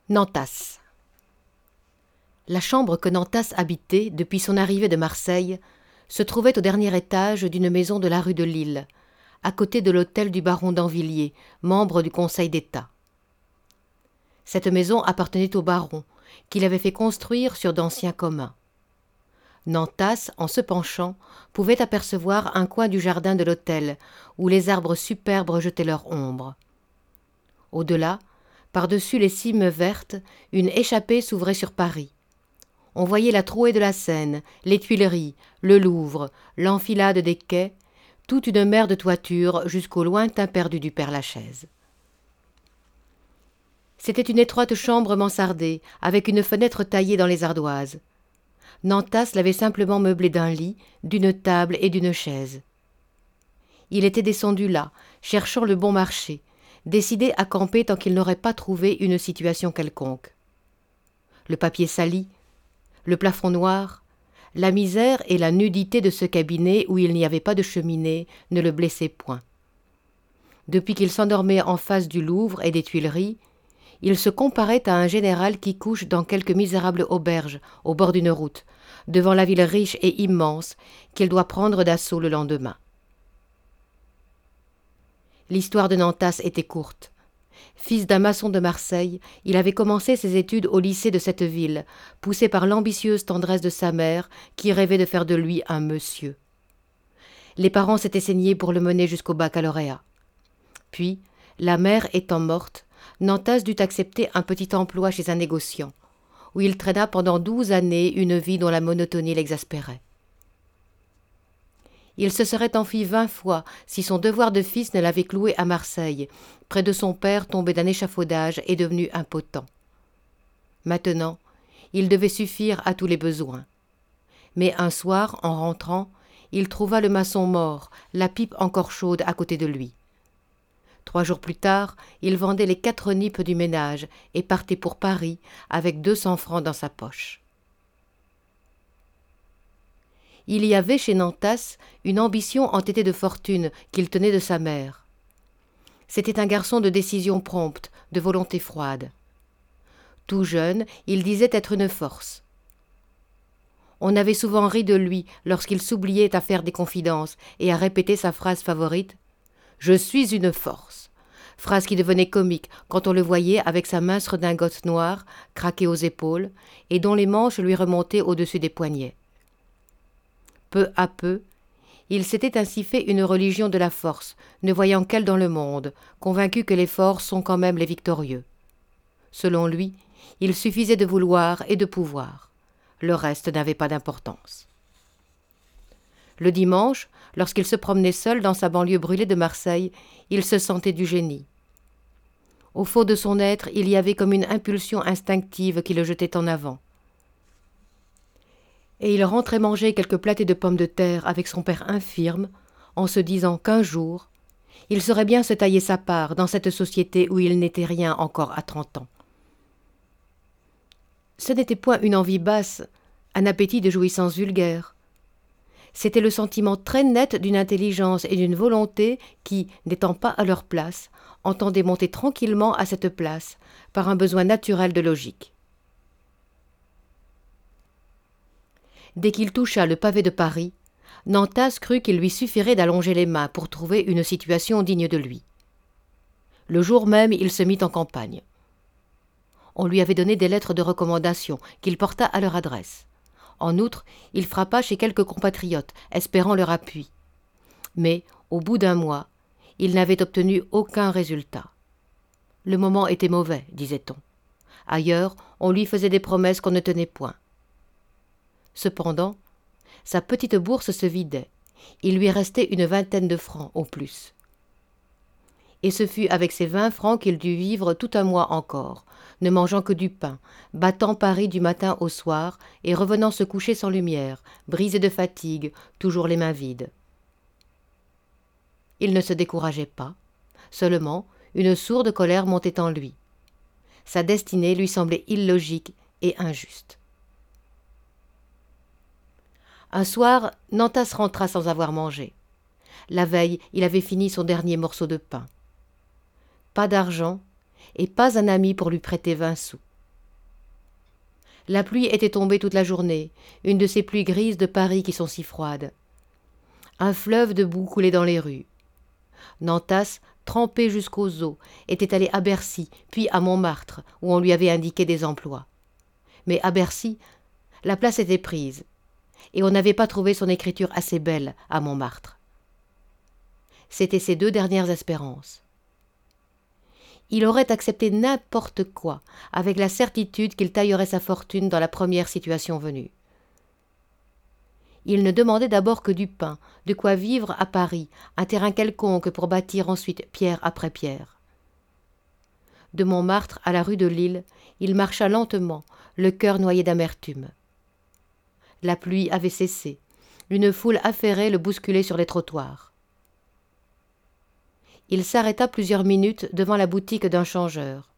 Nantas. La chambre que Nantas habitait depuis son arrivée de Marseille se trouvait au dernier étage d'une maison de la rue de Lille, à côté de l'hôtel du baron d'Anvilliers, membre du Conseil d'État. Cette maison appartenait au baron, qui l'avait fait construire sur d'anciens communs. Nantas, en se penchant, pouvait apercevoir un coin du jardin de l'hôtel, où les arbres superbes jetaient leur ombre. Au-delà, par-dessus les cimes vertes, une échappée s'ouvrait sur Paris. On voyait la trouée de la Seine, les Tuileries, le Louvre, l'enfilade des quais, toute une mer de toitures jusqu'au lointain perdu du Père-Lachaise. C'était une étroite chambre mansardée, avec une fenêtre taillée dans les ardoises. Nantas l'avait simplement meublée d'un lit, d'une table et d'une chaise. Il était descendu là, cherchant le bon marché, décidé à camper tant qu'il n'aurait pas trouvé une situation quelconque. Le papier sali, le plafond noir, la misère et la nudité de ce cabinet où il n'y avait pas de cheminée ne le blessaient point. Depuis qu'il s'endormait en face du Louvre et des Tuileries, il se comparait à un général qui couche dans quelque misérable auberge au bord d'une route, devant la ville riche et immense qu'il doit prendre d'assaut le lendemain. L'histoire de Nantas était courte. Fils d'un maçon de Marseille, il avait commencé ses études au lycée de cette ville, poussé par l'ambitieuse tendresse de sa mère, qui rêvait de faire de lui un monsieur. Les parents s'étaient saignés pour le mener jusqu'au baccalauréat. Puis, la mère étant morte, Nantas dut accepter un petit emploi chez un négociant, où il traîna pendant 12 années une vie dont la monotonie l'exaspérait. Il se serait enfui 20 fois si son devoir de fils ne l'avait cloué à Marseille, près de son père tombé d'un échafaudage et devenu impotent. Maintenant, il devait suffire à tous les besoins. Mais un soir, en rentrant, il trouva le maçon mort, la pipe encore chaude à côté de lui. 3 jours plus tard, il vendait les 4 nippes du ménage et partait pour Paris avec 200 francs dans sa poche. Il y avait chez Nantas une ambition entêtée de fortune qu'il tenait de sa mère. C'était un garçon de décision prompte, de volonté froide. Tout jeune, il disait être une force. On avait souvent ri de lui lorsqu'il s'oubliait à faire des confidences et à répéter sa phrase favorite « Je suis une force », phrase qui devenait comique quand on le voyait avec sa mince redingote noire, craquée aux épaules, et dont les manches lui remontaient au-dessus des poignets. Peu à peu, il s'était ainsi fait une religion de la force, ne voyant qu'elle dans le monde, convaincu que les forts sont quand même les victorieux. Selon lui, il suffisait de vouloir et de pouvoir. Le reste n'avait pas d'importance. Le dimanche, lorsqu'il se promenait seul dans sa banlieue brûlée de Marseille, il se sentait du génie. Au fond de son être, il y avait comme une impulsion instinctive qui le jetait en avant. Et il rentrait manger quelques platées de pommes de terre avec son père infirme, en se disant qu'un jour, il saurait bien se tailler sa part dans cette société où il n'était rien encore à 30 ans. Ce n'était point une envie basse, un appétit de jouissance vulgaire. C'était le sentiment très net d'une intelligence et d'une volonté qui, n'étant pas à leur place, entendaient monter tranquillement à cette place par un besoin naturel de logique. Dès qu'il toucha le pavé de Paris, Nantas crut qu'il lui suffirait d'allonger les mains pour trouver une situation digne de lui. Le jour même, il se mit en campagne. On lui avait donné des lettres de recommandation qu'il porta à leur adresse. En outre, il frappa chez quelques compatriotes, espérant leur appui. Mais, au bout d'1 mois, il n'avait obtenu aucun résultat. Le moment était mauvais, disait-on. Ailleurs, on lui faisait des promesses qu'on ne tenait point. Cependant, sa petite bourse se vidait. Il lui restait une 20aine de francs au plus. Et ce fut avec ces 20 francs qu'il dut vivre tout un mois encore, ne mangeant que du pain, battant Paris du matin au soir et revenant se coucher sans lumière, brisé de fatigue, toujours les mains vides. Il ne se décourageait pas, seulement une sourde colère montait en lui. Sa destinée lui semblait illogique et injuste. Un soir, Nantas rentra sans avoir mangé. La veille, il avait fini son dernier morceau de pain. Pas d'argent et pas un ami pour lui prêter 20 sous. La pluie était tombée toute la journée, une de ces pluies grises de Paris qui sont si froides. Un fleuve de boue coulait dans les rues. Nantas, trempé jusqu'aux os, était allé à Bercy, puis à Montmartre, où on lui avait indiqué des emplois. Mais à Bercy, la place était prise, et on n'avait pas trouvé son écriture assez belle à Montmartre. C'étaient ses 2 dernières espérances. Il aurait accepté n'importe quoi, avec la certitude qu'il taillerait sa fortune dans la première situation venue. Il ne demandait d'abord que du pain, de quoi vivre à Paris, un terrain quelconque pour bâtir ensuite pierre après pierre. De Montmartre à la rue de Lille, il marcha lentement, le cœur noyé d'amertume. La pluie avait cessé. Une foule affairée le bousculait sur les trottoirs. Il s'arrêta plusieurs minutes devant la boutique d'un changeur.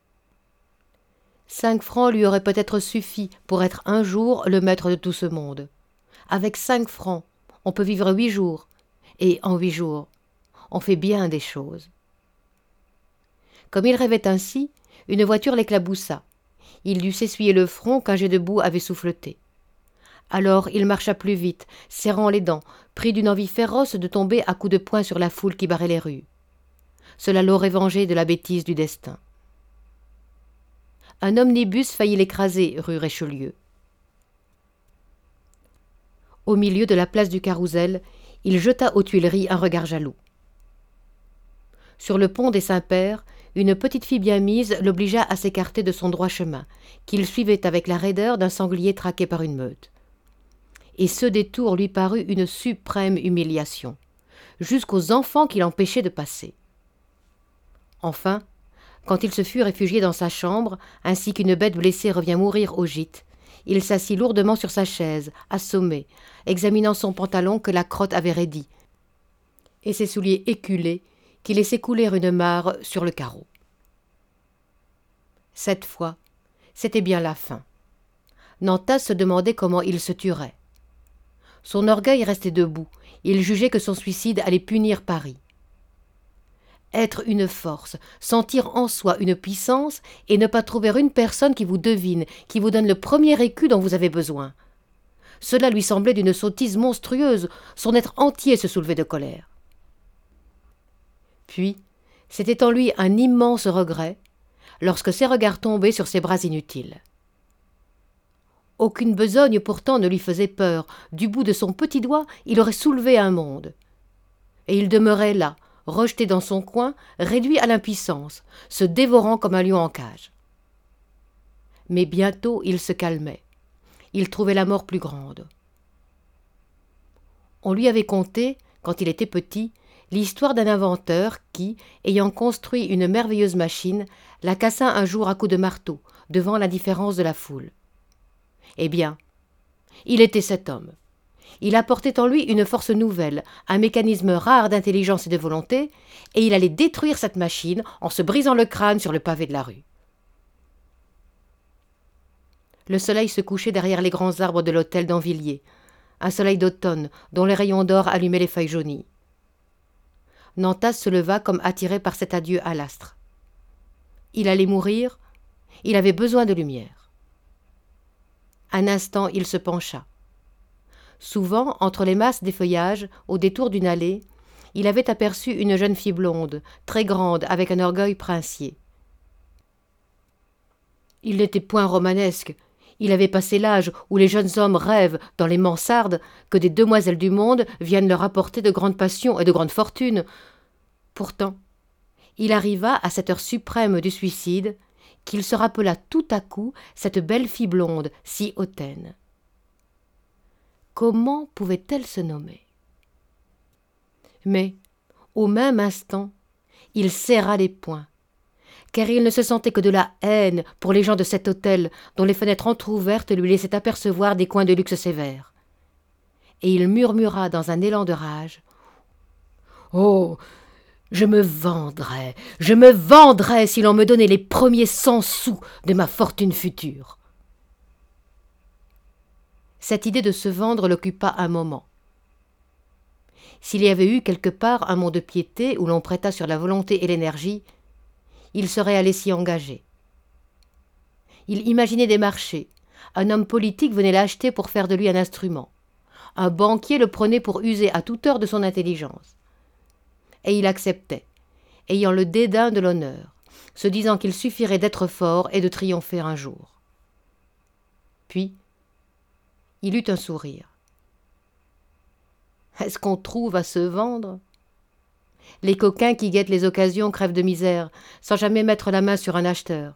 5 francs lui auraient peut-être suffi pour être un jour le maître de tout ce monde. Avec 5 francs, on peut vivre 8 jours, et en 8 jours, on fait bien des choses. Comme il rêvait ainsi, une voiture l'éclaboussa. Il dut s'essuyer le front qu'un jet de boue avait souffleté. Alors il marcha plus vite, serrant les dents, pris d'une envie féroce de tomber à coups de poing sur la foule qui barrait les rues. Cela l'aurait vengé de la bêtise du destin. Un omnibus faillit l'écraser rue Richelieu. Au milieu de la place du Carrousel, il jeta aux Tuileries un regard jaloux. Sur le pont des Saints-Pères, une petite fille bien mise l'obligea à s'écarter de son droit chemin, qu'il suivait avec la raideur d'un sanglier traqué par une meute. Et ce détour lui parut une suprême humiliation, jusqu'aux enfants qui l'empêchaient de passer. Enfin, quand il se fut réfugié dans sa chambre, ainsi qu'une bête blessée revient mourir au gîte, il s'assit lourdement sur sa chaise, assommé, examinant son pantalon que la crotte avait raidi, et ses souliers éculés qui laissaient couler une mare sur le carreau. Cette fois, c'était bien la fin. Nantas se demandait comment il se tuerait. Son orgueil restait debout, il jugeait que son suicide allait punir Paris. Être une force, sentir en soi une puissance et ne pas trouver une personne qui vous devine, qui vous donne le premier écu dont vous avez besoin. Cela lui semblait d'une sottise monstrueuse, son être entier se soulevait de colère. Puis, c'était en lui un immense regret, lorsque ses regards tombaient sur ses bras inutiles. Aucune besogne pourtant ne lui faisait peur, du bout de son petit doigt, il aurait soulevé un monde. Et il demeurait là, rejeté dans son coin, réduit à l'impuissance, se dévorant comme un lion en cage. Mais bientôt il se calmait. Il trouvait la mort plus grande. On lui avait conté, quand il était petit, l'histoire d'un inventeur qui, ayant construit une merveilleuse machine, la cassa un jour à coups de marteau, devant l'indifférence de la foule. Eh bien, il était cet homme. Il apportait en lui une force nouvelle, un mécanisme rare d'intelligence et de volonté, et il allait détruire cette machine en se brisant le crâne sur le pavé de la rue. Le soleil se couchait derrière les grands arbres de l'hôtel d'Anvilliers, un soleil d'automne dont les rayons d'or allumaient les feuilles jaunies. Nantas se leva comme attiré par cet adieu à l'astre. Il allait mourir, il avait besoin de lumière. Un instant, il se pencha. Souvent, entre les masses des feuillages, au détour d'une allée, il avait aperçu une jeune fille blonde, très grande, avec un orgueil princier. Il n'était point romanesque. Il avait passé l'âge où les jeunes hommes rêvent, dans les mansardes, que des demoiselles du monde viennent leur apporter de grandes passions et de grandes fortunes. Pourtant, il arriva à cette heure suprême du suicide qu'il se rappela tout à coup cette belle fille blonde, si hautaine. Comment pouvait-elle se nommer? Mais, au même instant, il serra les poings, car il ne se sentait que de la haine pour les gens de cet hôtel dont les fenêtres entr'ouvertes lui laissaient apercevoir des coins de luxe sévères. Et il murmura dans un élan de rage « Oh, je me vendrais si l'on me donnait les premiers 100 sous de ma fortune future !» Cette idée de se vendre l'occupa un moment. S'il y avait eu quelque part un mont-de-piété où l'on prêtât sur la volonté et l'énergie, il serait allé s'y engager. Il imaginait des marchés, Un homme politique venait l'acheter pour faire de lui un instrument. Un banquier le prenait pour user à toute heure de son intelligence. Et il acceptait, ayant le dédain de l'honneur, se disant qu'il suffirait d'être fort et de triompher un jour. Puis, il eut un sourire. Est-ce qu'on trouve à se vendre ? Les coquins qui guettent les occasions crèvent de misère, sans jamais mettre la main sur un acheteur.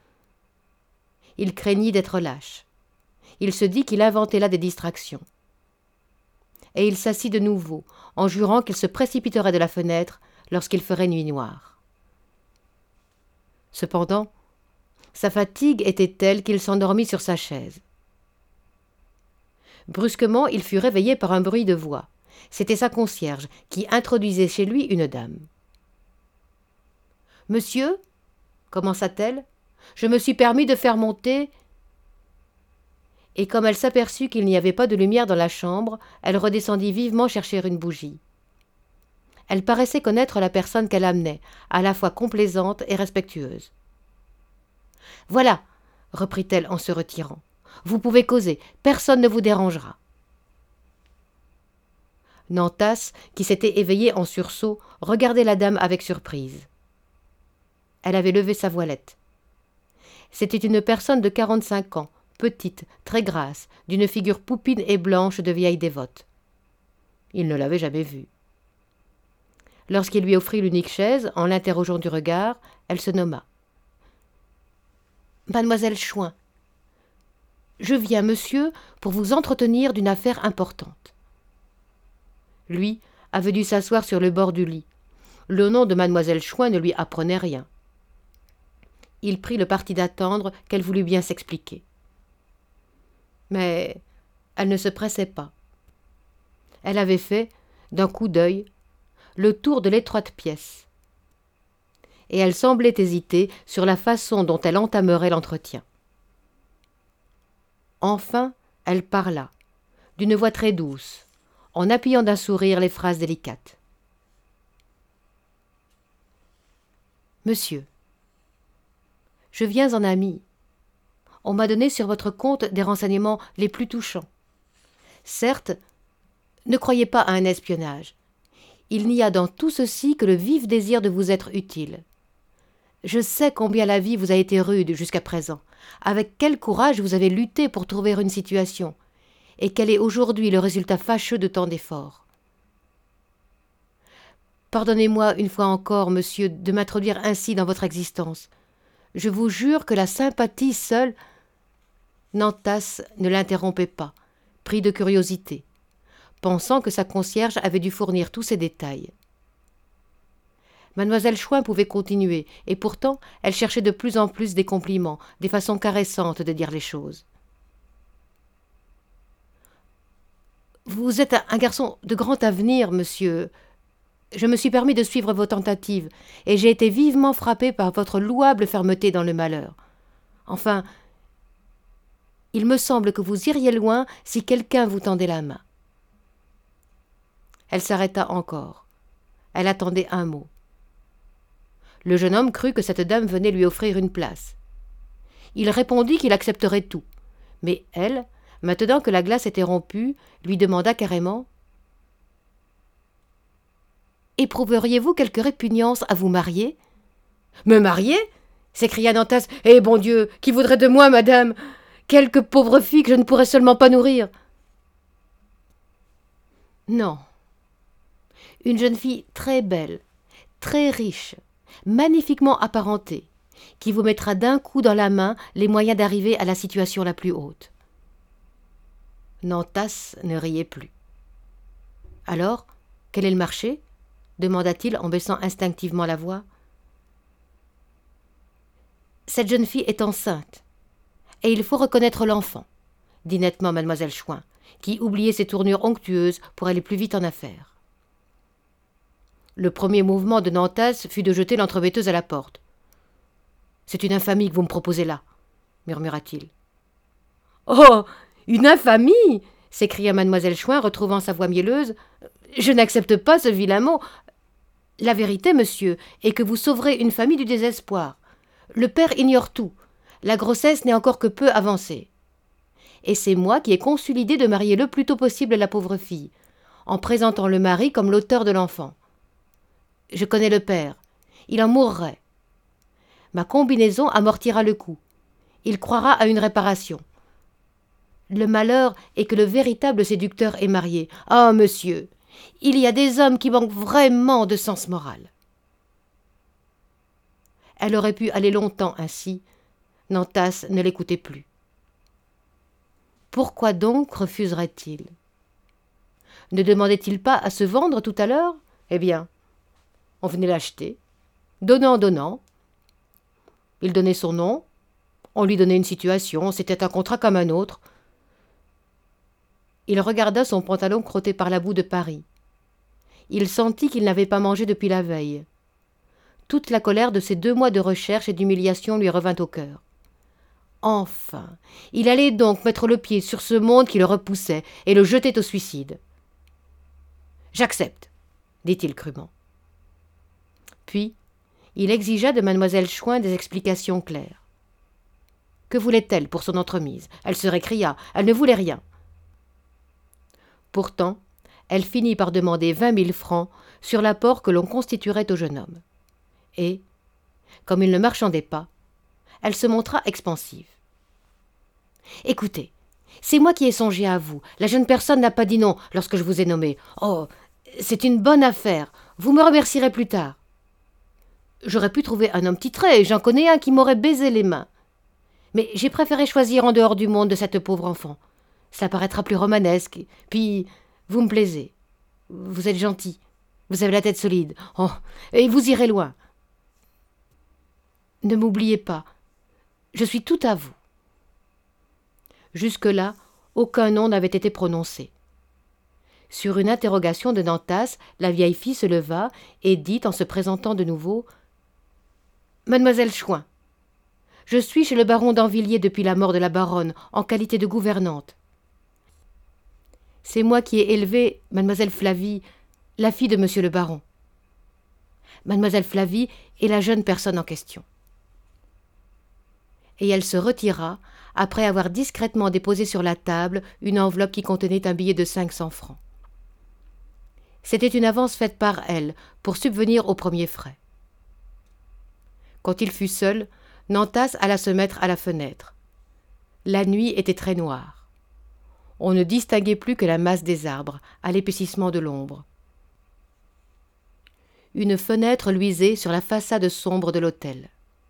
Il craignit d'être lâche. Il se dit qu'il inventait là des distractions. Et il s'assit de nouveau, en jurant qu'il se précipiterait de la fenêtre lorsqu'il ferait nuit noire. Cependant, sa fatigue était telle qu'il s'endormit sur sa chaise. Brusquement, il fut réveillé par un bruit de voix. C'était sa concierge qui introduisait chez lui une dame. « Monsieur, commença-t-elle, je me suis permis de faire monter… » Et comme elle s'aperçut qu'il n'y avait pas de lumière dans la chambre, elle redescendit vivement chercher une bougie. Elle paraissait connaître la personne qu'elle amenait, à la fois complaisante et respectueuse. « Voilà, reprit-elle en se retirant, vous pouvez causer, personne ne vous dérangera. » Nantas, qui s'était éveillé en sursaut, regardait la dame avec surprise. Elle avait levé sa voilette. C'était une personne de 45 ans, petite, très grasse, d'une figure poupine et blanche de vieille dévote. Il ne l'avait jamais vue. Lorsqu'il lui offrit l'unique chaise, en l'interrogeant du regard, elle se nomma. « Mademoiselle Chouin, je viens, monsieur, pour vous entretenir d'une affaire importante. » Lui avait dû s'asseoir sur le bord du lit. Le nom de mademoiselle Chouin ne lui apprenait rien. Il prit le parti d'attendre qu'elle voulût bien s'expliquer. Mais elle ne se pressait pas. Elle avait fait, d'un coup d'œil, le tour de l'étroite pièce. Et elle semblait hésiter sur la façon dont elle entamerait l'entretien. Enfin, elle parla, d'une voix très douce, en appuyant d'un sourire les phrases délicates. « Monsieur, je viens en ami. On m'a donné sur votre compte des renseignements les plus touchants. Certes, ne croyez pas à un espionnage. Il n'y a dans tout ceci que le vif désir de vous être utile. Je sais combien la vie vous a été rude jusqu'à présent, avec quel courage vous avez lutté pour trouver une situation, et quel est aujourd'hui le résultat fâcheux de tant d'efforts. Pardonnez-moi une fois encore, monsieur, de m'introduire ainsi dans votre existence. Je vous jure que la sympathie seule… » Nantas ne l'interrompait pas, pris de curiosité, pensant que sa concierge avait dû fournir tous ces détails. Mademoiselle Chouin pouvait continuer, et pourtant elle cherchait de plus en plus des compliments, des façons caressantes de dire les choses. « Vous êtes un garçon de grand avenir, monsieur. Je me suis permis de suivre vos tentatives, et j'ai été vivement frappé par votre louable fermeté dans le malheur. Enfin, il me semble que vous iriez loin si quelqu'un vous tendait la main. » Elle s'arrêta encore. Elle attendait un mot. Le jeune homme crut que cette dame venait lui offrir une place. Il répondit qu'il accepterait tout, mais elle, maintenant que la glace était rompue, lui demanda carrément « Éprouveriez-vous quelque répugnance à vous marier ?»« Me marier ?» s'écria Nantas. « Eh bon Dieu, qui voudrait de moi, madame ? Quelque pauvre fille que je ne pourrais seulement pas nourrir !»« Non. Une jeune fille très belle, très riche, magnifiquement apparentée, qui vous mettra d'un coup dans la main les moyens d'arriver à la situation la plus haute. » Nantas ne riait plus. « Alors, quel est le marché ?» demanda-t-il en baissant instinctivement la voix. « Cette jeune fille est enceinte, et il faut reconnaître l'enfant, » dit nettement mademoiselle Chouin, qui oubliait ses tournures onctueuses pour aller plus vite en affaires. Le premier mouvement de Nantas fut de jeter l'entrebêteuse à la porte. « C'est une infamie que vous me proposez là, » murmura-t-il. « Oh, une infamie !» s'écria mademoiselle Chouin, retrouvant sa voix mielleuse. « Je n'accepte pas ce vilain mot. La vérité, monsieur, est que vous sauverez une famille du désespoir. Le père ignore tout. La grossesse n'est encore que peu avancée. et c'est moi qui ai conçu l'idée de marier le plus tôt possible la pauvre fille, en présentant le mari comme l'auteur de l'enfant. Je connais le père. Il en mourrait. Ma combinaison amortira le coup. Il croira à une réparation. Le malheur est que le véritable séducteur est marié. Ah, monsieur, il y a des hommes qui manquent vraiment de sens moral. Elle aurait pu aller longtemps ainsi. Nantas ne l'écoutait plus. Pourquoi donc refuserait-il? Ne demandait-il pas à se vendre tout à l'heure? Eh bien, on venait l'acheter. Donnant. Il donnait son nom, on lui donnait une situation, c'était un contrat comme un autre. Il regarda son pantalon crotté par la boue de Paris. Il sentit qu'il n'avait pas mangé depuis la veille. Toute la colère de ces 2 mois de recherche et d'humiliation lui revint au cœur. Enfin, il allait donc mettre le pied sur ce monde qui le repoussait et le jetait au suicide. « J'accepte, » dit-il crûment. Puis, il exigea de mademoiselle Chouin des explications claires. Que voulait-elle pour son entremise? Elle se récria, elle ne voulait rien. Pourtant, elle finit par demander 20 000 francs sur l'apport que l'on constituerait au jeune homme. Et, comme il ne marchandait pas, elle se montra expansive. « Écoutez, c'est moi qui ai songé à vous. La jeune personne n'a pas dit non lorsque je vous ai nommé. Oh, c'est une bonne affaire. Vous me remercierez plus tard. J'aurais pu trouver un homme titré, j'en connais un qui m'aurait baisé les mains. Mais j'ai préféré choisir en dehors du monde de cette pauvre enfant. Cela paraîtra plus romanesque. Puis, vous me plaisez. Vous êtes gentil. Vous avez la tête solide. Oh, et vous irez loin. Ne m'oubliez pas. Je suis tout à vous. » Jusque-là, aucun nom n'avait été prononcé. Sur une interrogation de Nantas, la vieille fille se leva et dit en se présentant de nouveau « Mademoiselle Chouin, je suis chez le baron d'Anvilliers depuis la mort de la baronne, en qualité de gouvernante. C'est moi qui ai élevé mademoiselle Flavie, la fille de monsieur le baron. Mademoiselle Flavie est la jeune personne en question. » Et elle se retira, après avoir discrètement déposé sur la table une enveloppe qui contenait un billet de 500 francs. C'était une avance faite par elle, pour subvenir aux premiers frais. Quand il fut seul, Nantas alla se mettre à la fenêtre. La nuit était très noire. On ne distinguait plus que la masse des arbres, à l'épaississement de l'ombre. Une fenêtre luisait sur la façade sombre de l'hôtel.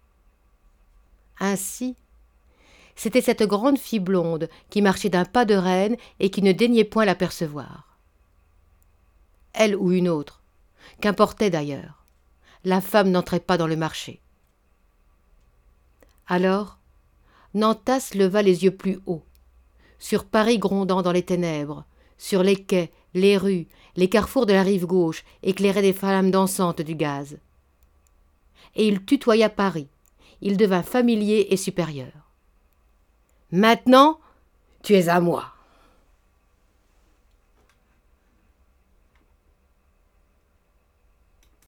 Ainsi, c'était cette grande fille blonde qui marchait d'un pas de reine et qui ne daignait point l'apercevoir. Elle ou une autre, qu'importait d'ailleurs, la femme n'entrait pas dans le marché. Alors, Nantas leva les yeux plus haut, sur Paris grondant dans les ténèbres, sur les quais, les rues, les carrefours de la rive gauche, éclairés des flammes dansantes du gaz. Et il tutoya Paris, il devint familier et supérieur. « Maintenant, tu es à moi. »